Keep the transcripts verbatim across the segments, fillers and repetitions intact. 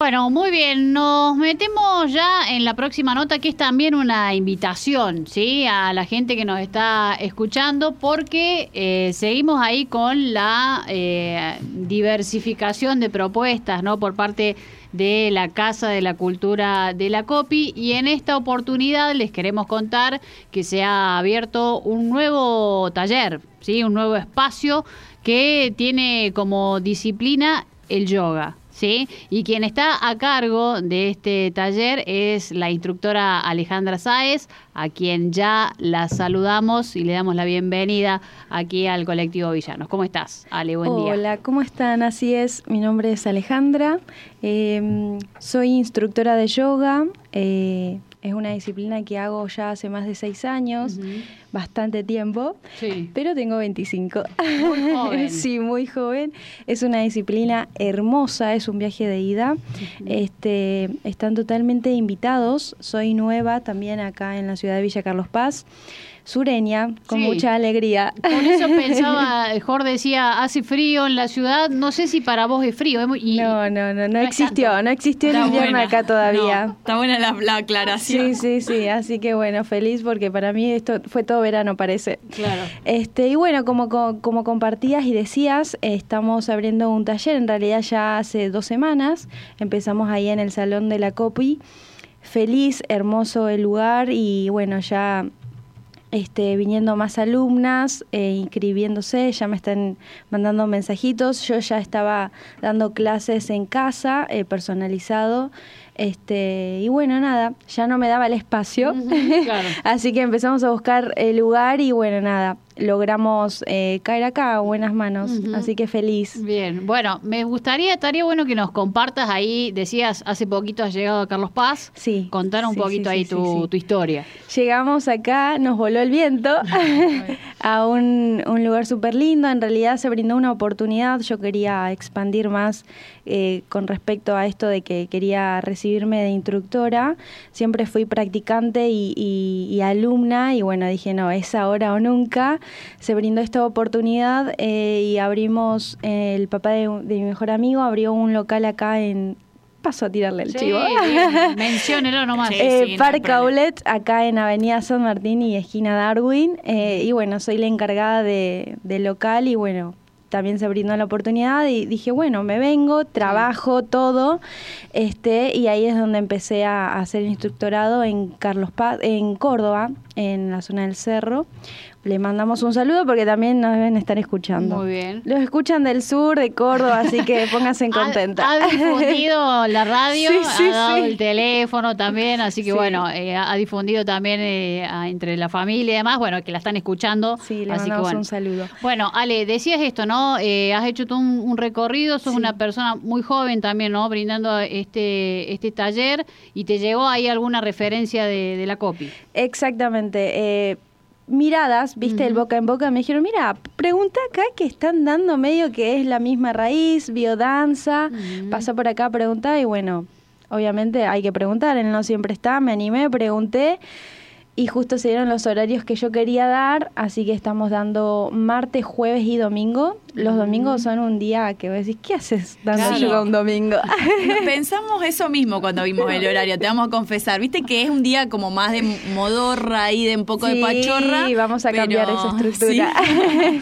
Bueno, muy bien, nos metemos ya en la próxima nota, que es también una invitación, ¿sí?, a la gente que nos está escuchando, porque eh, seguimos ahí con la eh, diversificación de propuestas, ¿no?, por parte de la Casa de la Cultura de la Copi, y en esta oportunidad les queremos contar que se ha abierto un nuevo taller, ¿sí?, un nuevo espacio que tiene como disciplina el yoga. ¿Sí? Y quien está a cargo de este taller es la instructora Alejandra Sáez, a quien ya la saludamos y le damos la bienvenida aquí al Colectivo Villanos. ¿Cómo estás, Ale? Buen día. Hola, ¿cómo están? Así es, mi nombre es Alejandra, eh, soy instructora de yoga, eh, es una disciplina que hago ya hace más de seis años, uh-huh. bastante tiempo, sí. Pero tengo veinticinco. Muy joven. Sí, muy joven. Es una disciplina hermosa, es un viaje de ida. Uh-huh. Este, están totalmente invitados. Soy nueva también acá en la ciudad de Villa Carlos Paz. Sureña, con sí. mucha alegría. Por eso pensaba, Jorge decía, hace frío en la ciudad, no sé si para vos es frío. Y no, no, no, no, no existió, no existió el invierno buena. Acá todavía. No, está buena la, la aclaración. Sí, sí, sí, así que bueno, feliz porque para mí esto fue todo verano, parece. Claro. Este, y bueno, como, como, como compartías y decías, eh, estamos abriendo un taller, en realidad ya hace dos semanas, empezamos ahí en el Salón de la Copi, feliz, hermoso el lugar y bueno, ya... Este, viniendo más alumnas, eh, inscribiéndose, ya me están mandando mensajitos. Yo ya estaba dando clases en casa, eh, personalizado. Este, y bueno, nada, ya no me daba el espacio. Uh-huh, claro. Así que empezamos a buscar el lugar y bueno, nada, logramos eh, caer acá a buenas manos. Uh-huh. Así que feliz. Bien, bueno, me gustaría, estaría bueno que nos compartas ahí, decías, hace poquito has llegado a Carlos Paz. Sí. Contar un sí, poquito sí, ahí sí, tu, sí, sí. tu historia. Llegamos acá, nos voló el viento a un, un lugar súper lindo. En realidad se brindó una oportunidad. Yo quería expandir más eh, con respecto a esto de que quería recibirme de instructora. Siempre fui practicante y, y, y alumna y bueno, dije no, es ahora o nunca. Se brindó esta oportunidad eh, y abrimos, eh, el papá de, de mi mejor amigo abrió un local acá en... Paso a tirarle el sí, chivo. Menciónelo nomás. Sí, eh, sí, Parque no Outlet, acá en Avenida San Martín y esquina Darwin. Eh, y bueno, soy la encargada de, del local y bueno, también se brindó la oportunidad y dije, bueno, me vengo, trabajo, sí. todo. este Y ahí es donde empecé a, a hacer instructorado en Carlos Paz, en Córdoba, en la zona del Cerro. Le mandamos un saludo porque también nos deben estar escuchando. Muy bien. Los escuchan del sur, de Córdoba, así que pónganse contenta. Ha, ha difundido la radio, sí, sí, ha dado sí. el teléfono también, así que sí. bueno, eh, ha difundido también eh, a, entre la familia y demás, bueno, que la están escuchando. Sí, le así mandamos que, bueno. un saludo. Bueno, Ale, decías esto, ¿no? Eh, has hecho todo un, un recorrido, sos sí. una persona muy joven también, ¿no? Brindando este, este taller, y te llegó ahí alguna referencia de, de la Copi. Exactamente. Eh, miradas, viste, uh-huh. el boca en boca, me dijeron, mira, pregunta acá que están dando medio que es la misma raíz, biodanza, uh-huh. pasa por acá, pregunta y bueno, obviamente hay que preguntar, él no siempre está, me animé, pregunté y justo se dieron los horarios que yo quería dar, así que estamos dando martes, jueves y domingo. Los uh-huh. domingos son un día que vos decís, ¿qué haces dando claro. yoga un domingo? Pensamos eso mismo cuando vimos el horario, te vamos a confesar. Viste que es un día como más de modorra y de un poco sí, de pachorra. Sí, vamos a pero... cambiar esa estructura. ¿Sí?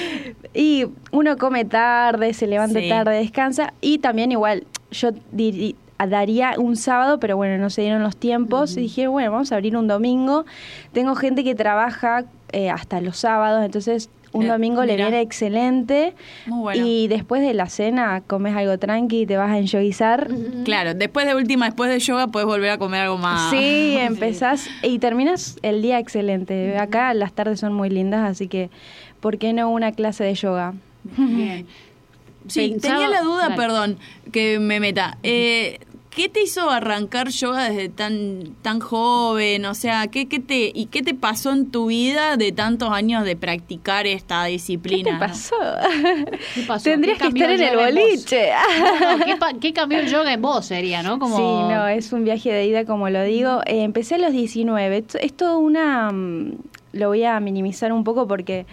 Y uno come tarde, se levanta sí. tarde, descansa. Y también igual, yo diría... daría un sábado, pero bueno, no se dieron los tiempos, uh-huh. y dije, bueno, vamos a abrir un domingo. Tengo gente que trabaja eh, hasta los sábados, entonces un eh, domingo mira. le viene excelente. Muy bueno. Y después de la cena comes algo tranqui y te vas a enyoguizar. Uh-huh. Claro, después de última, después de yoga puedes volver a comer algo más. Sí, empezás y terminas el día excelente. Uh-huh. Acá las tardes son muy lindas, así que ¿por qué no una clase de yoga? Bien. Sí, Pensaba, tenía la duda, dale. perdón, que me meta. Eh, ¿Qué te hizo arrancar yoga desde tan tan joven? O sea, ¿qué, qué te y qué te pasó en tu vida de tantos años de practicar esta disciplina? ¿Qué te pasó? ¿no? ¿Qué pasó? Tendrías que estar en el boliche. No, no, ¿qué, pa- ¿Qué cambió el yoga en vos sería, no? Como... Sí, no, es un viaje de ida, como lo digo. Eh, empecé a los diecinueve. Es todo una... Lo voy a minimizar un poco porque...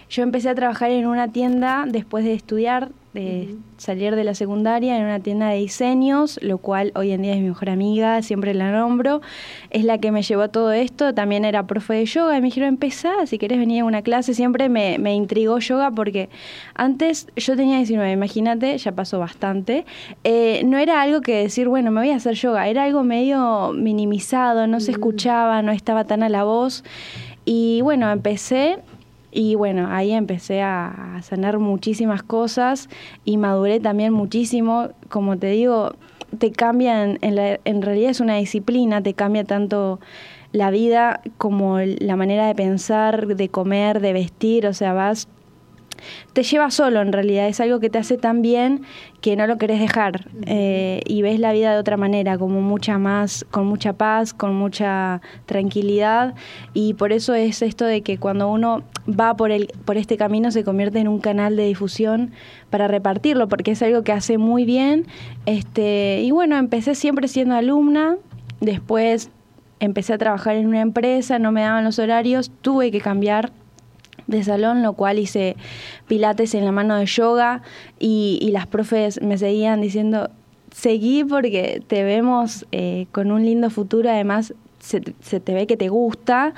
yo empecé a trabajar en una tienda después de estudiar, de uh-huh. salir de la secundaria, en una tienda de diseños, lo cual hoy en día es mi mejor amiga, siempre la nombro, es la que me llevó a todo esto. También era profe de yoga y me dijeron, empezá, si querés venir a una clase. Siempre me, me intrigó yoga porque antes yo tenía diecinueve, imagínate, ya pasó bastante, eh, no era algo que decir, bueno, me voy a hacer yoga, era algo medio minimizado, no uh-huh. se escuchaba, no estaba tan a la voz, y bueno, empecé. Y bueno, ahí empecé a sanar muchísimas cosas y maduré también muchísimo. Como te digo, te cambia, en, en, la, en realidad es una disciplina, te cambia tanto la vida como la manera de pensar, de comer, de vestir, o sea, vas... te lleva solo en realidad, es algo que te hace tan bien que no lo querés dejar, eh, y ves la vida de otra manera, como mucha más, con mucha paz, con mucha tranquilidad, y por eso es esto de que cuando uno va por el por este camino se convierte en un canal de difusión para repartirlo, porque es algo que hace muy bien. Este, y bueno, empecé siempre siendo alumna, después empecé a trabajar en una empresa, no me daban los horarios, tuve que cambiar de salón, lo cual hice pilates en la mano de yoga, y, y las profes me seguían diciendo, seguí porque te vemos eh, con un lindo futuro, además se, se te ve que te gusta,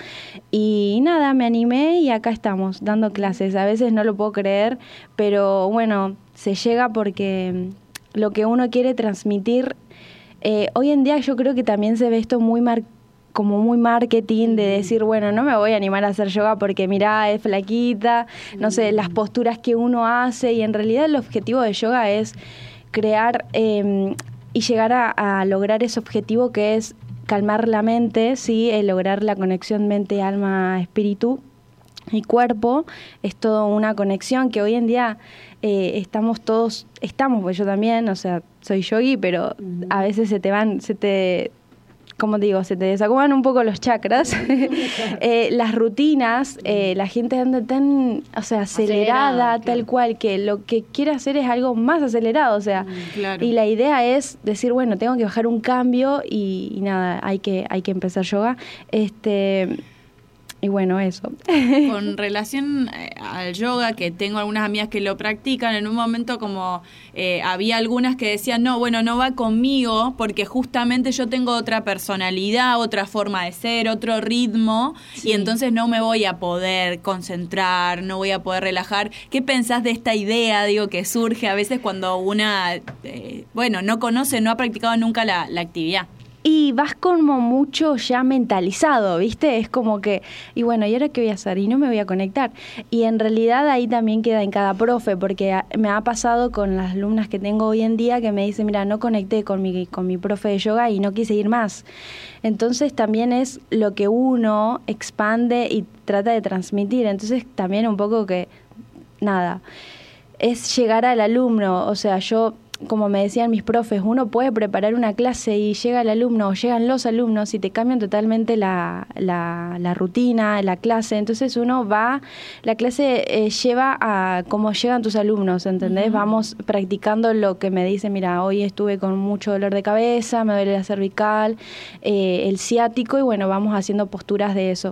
y nada, me animé y acá estamos dando clases. A veces no lo puedo creer, pero bueno, se llega porque lo que uno quiere transmitir, eh, hoy en día yo creo que también se ve esto muy marcado, como muy marketing, de decir, bueno, no me voy a animar a hacer yoga porque mirá, es flaquita, no sé, las posturas que uno hace, y en realidad el objetivo de yoga es crear eh, y llegar a, a lograr ese objetivo que es calmar la mente, ¿sí? El lograr la conexión mente, alma, espíritu y cuerpo. Es toda una conexión que hoy en día eh, estamos todos, estamos, pues yo también, o sea, soy yogui, pero a veces se te van, se te... como te digo, se te desacomodan un poco los chakras, eh, las rutinas, eh, la gente anda tan, o sea, acelerada, acelerada tal claro. cual, que lo que quiere hacer es algo más acelerado, o sea, claro. y la idea es decir, bueno, tengo que bajar un cambio y, y nada, hay que, hay que empezar yoga, este... Y bueno, eso. Con relación al yoga, que tengo algunas amigas que lo practican, en un momento como eh, había algunas que decían, no, bueno, no va conmigo porque justamente yo tengo otra personalidad, otra forma de ser, otro ritmo, sí. y entonces no me voy a poder concentrar, no voy a poder relajar. ¿Qué pensás de esta idea, digo, que surge a veces cuando una, eh, bueno, no conoce, no ha practicado nunca la, la actividad? Y vas como mucho ya mentalizado, ¿viste? Es como que, y bueno, ¿y ahora qué voy a hacer? Y no me voy a conectar. Y en realidad ahí también queda en cada profe, porque me ha pasado con las alumnas que tengo hoy en día que me dicen, mira, no conecté con mi, con mi profe de yoga y no quise ir más. Entonces también es lo que uno expande y trata de transmitir. Entonces también un poco que, nada, es llegar al alumno, o sea, yo... como me decían mis profes, uno puede preparar una clase y llega el alumno o llegan los alumnos y te cambian totalmente la, la, la rutina, la clase. Entonces uno va, la clase eh, lleva a cómo llegan tus alumnos, ¿entendés? Uh-huh. Vamos practicando lo que me dicen, mira, hoy estuve con mucho dolor de cabeza, me duele la cervical, eh, el ciático, y bueno, vamos haciendo posturas de eso.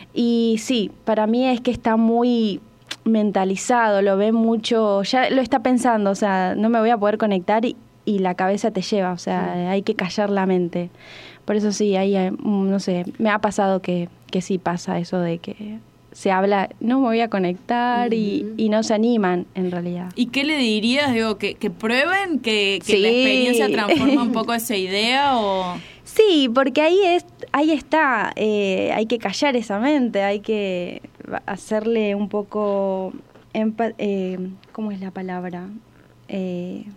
Y sí, para mí es que está muy... mentalizado, lo ve mucho, ya lo está pensando, o sea, no me voy a poder conectar y, y la cabeza te lleva, o sea, sí. hay que callar la mente. Por eso sí, ahí, no sé, me ha pasado que, que sí pasa eso de que se habla, no me voy a conectar, uh-huh. y, y no se animan en realidad. ¿Y qué le dirías? Digo, que, que prueben, que, que sí. la experiencia transforma un poco esa idea, o... Sí, porque ahí es, ahí está, eh, hay que callar esa mente, hay que hacerle un poco, empa- eh, ¿cómo es la palabra? Eh,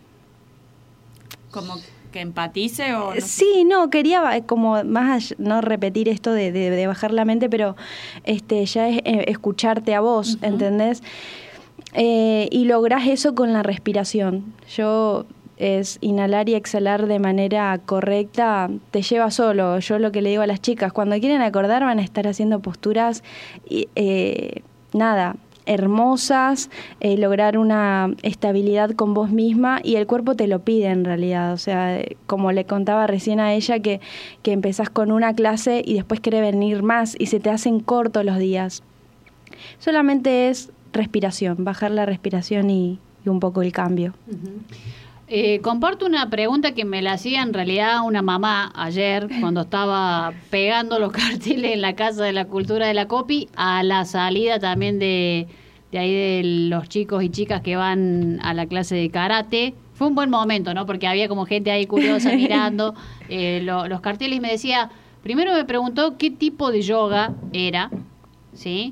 ¿Como que empatice o no? Sí, no, quería como más, no repetir esto de, de, de bajar la mente, pero este ya es eh, escucharte a vos, uh-huh. ¿entendés? Eh, y lográs eso con la respiración. Yo... es inhalar y exhalar de manera correcta, te lleva solo. Yo lo que le digo a las chicas, cuando quieren acordar van a estar haciendo posturas, eh, nada, hermosas, eh, lograr una estabilidad con vos misma, y el cuerpo te lo pide en realidad. O sea, como le contaba recién a ella, que, que empezás con una clase y después querés venir más y se te hacen cortos los días. Solamente es respiración, bajar la respiración y, y un poco el cambio. Uh-huh. Eh, comparto una pregunta que me la hacía en realidad una mamá ayer cuando estaba pegando los carteles en la Casa de la Cultura de la Copi, a la salida también de, de ahí de los chicos y chicas que van a la clase de karate. Fue un buen momento, ¿no? Porque había como gente ahí curiosa mirando eh, lo, los carteles y me decía, primero me preguntó qué tipo de yoga era, ¿sí?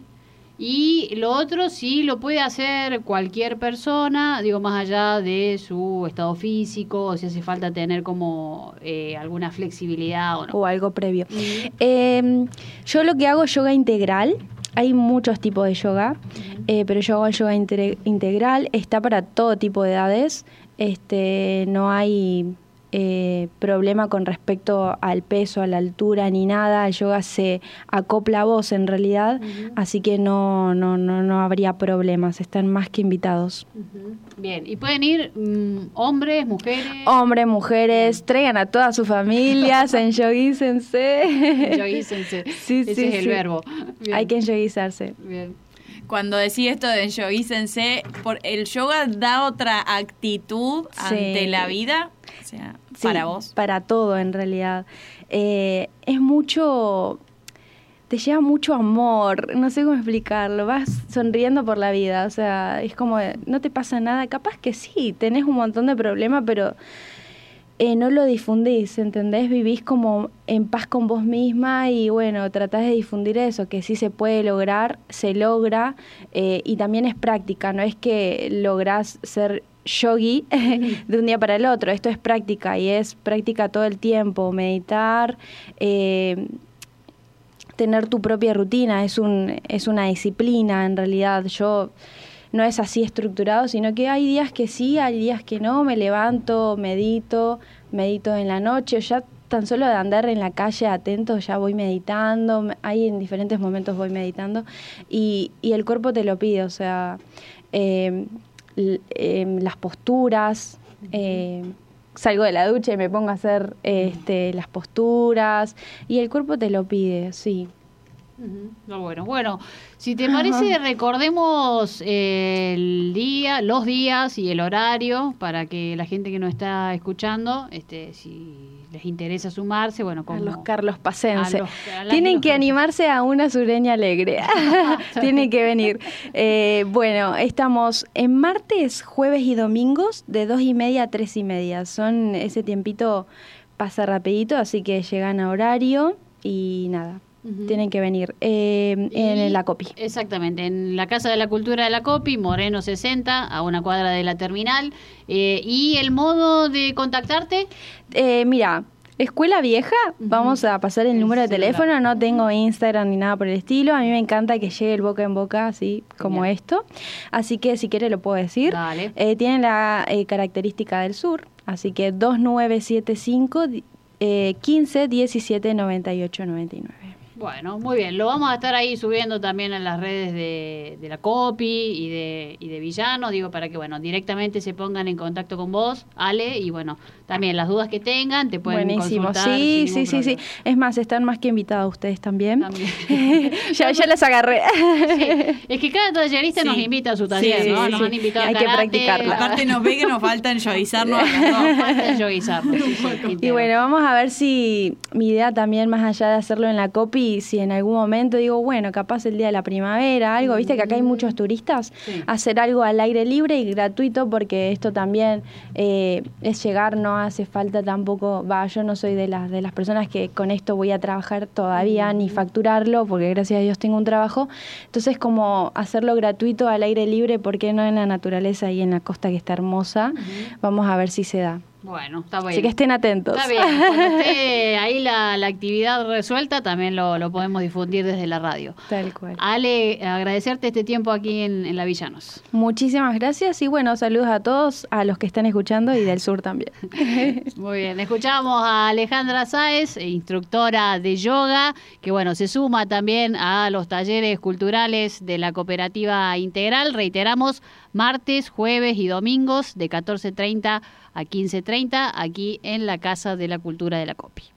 Y lo otro, sí lo puede hacer cualquier persona, digo, más allá de su estado físico, o si hace falta tener como eh, alguna flexibilidad o no. O algo previo. Mm. Eh, yo lo que hago es yoga integral. Hay muchos tipos de yoga, uh-huh. eh, pero yo hago el yoga inter- integral. Está para todo tipo de edades. Este, no hay... Eh, problema con respecto al peso, a la altura, ni nada. El yoga se acopla a vos en realidad, uh-huh. así que no, no, no, no habría problemas, están más que invitados. Uh-huh. Bien, ¿y pueden ir um, hombres, mujeres? Hombres, mujeres, traigan a todas sus familias, enyoguícense. Enyoguícense, sí, ese sí, es el sí. verbo. Bien. Hay que enyoguizarse. Bien. Cuando decís esto de enyoguícense, por el yoga da otra actitud sí. ante la vida, o sea, sí, para vos. Para todo, en realidad. Eh, es mucho, te lleva mucho amor, no sé cómo explicarlo, vas sonriendo por la vida, o sea, es como, no te pasa nada, capaz que sí, tenés un montón de problemas, pero... Eh, no lo difundís, ¿entendés? Vivís como en paz con vos misma y bueno, tratás de difundir eso, que sí se puede lograr, se logra eh, y también es práctica, no es que lográs ser yogi de un día para el otro, esto es práctica y es práctica todo el tiempo, meditar, eh, tener tu propia rutina, es, un, es una disciplina en realidad, yo... No es así estructurado, sino que hay días que sí, hay días que no, me levanto, medito, medito en la noche, ya tan solo de andar en la calle atento ya voy meditando, ahí en diferentes momentos voy meditando y, y el cuerpo te lo pide, o sea, eh, eh, las posturas, eh, salgo de la ducha y me pongo a hacer este, las posturas y el cuerpo te lo pide, sí. No, bueno, bueno, si te parece, Ajá. recordemos eh, el día, los días y el horario para que la gente que nos está escuchando, este, si les interesa sumarse, bueno, como a los Carlos Pacense, los, tienen que animarse a una sureña alegre, tienen que venir. Eh, bueno, estamos en martes, jueves y domingos de dos y media a tres y media, son ese tiempito pasa rapidito, así que llegan a horario y nada. Uh-huh. Tienen que venir eh, en la Copi. Exactamente, en la Casa de la Cultura de la Copi, Moreno sesenta, a una cuadra de la terminal. Eh, ¿Y el modo de contactarte? Eh, mira, Escuela Vieja, uh-huh. vamos a pasar el, el número de celular. Teléfono, no tengo Instagram ni nada por el estilo. A mí me encanta que llegue el boca en boca, así como Bien. Esto. Así que si quiere lo puedo decir. Dale. Eh, tiene la eh, característica del sur, así que dos nueve siete cinco, quince diecisiete noventa y ocho noventa y nueve. Bueno, muy bien. Lo vamos a estar ahí subiendo también en las redes de, de la Copi y de, y de Villano, digo, para que, bueno, directamente se pongan en contacto con vos, Ale, y bueno, también las dudas que tengan te pueden Buenísimo. consultar. Sí, sí, sí, sí. Es más, están más que invitados ustedes también. También. ya, ya les agarré. Sí. Es que cada tallerista sí. nos invita a su taller, sí, ¿no? Sí, nos sí. han invitado Hay a karate. que practicarla. Aparte nos ve que nos falta enyoguizarnos. Nos falta enyoguizarnos. Sí, sí, y bueno, vamos a ver si mi idea también, más allá de hacerlo en la Copi, si en algún momento momento digo, bueno, capaz el día de la primavera, algo, viste que acá hay muchos turistas, sí. hacer algo al aire libre y gratuito, porque esto también eh, es llegar, no hace falta tampoco, va, yo no soy de las de las personas que con esto voy a trabajar todavía, uh-huh. ni facturarlo, porque gracias a Dios tengo un trabajo, entonces como hacerlo gratuito al aire libre, ¿por qué no en la naturaleza y en la costa que está hermosa? Uh-huh. Vamos a ver si se da. Bueno, está bien. Así que estén atentos. Está bien. Cuando esté ahí la, la actividad resuelta, también lo, lo podemos difundir desde la radio. Tal cual. Ale, agradecerte este tiempo aquí en, en La Villanos. Muchísimas gracias y bueno, saludos a todos, a los que están escuchando y del sur también. Muy bien. Escuchamos a Alejandra Sáez, instructora de yoga, que bueno, se suma también a los talleres culturales de la Cooperativa Integral. Reiteramos, martes, jueves y domingos de catorce treinta a quince treinta aquí en la Casa de la Cultura de la Copi.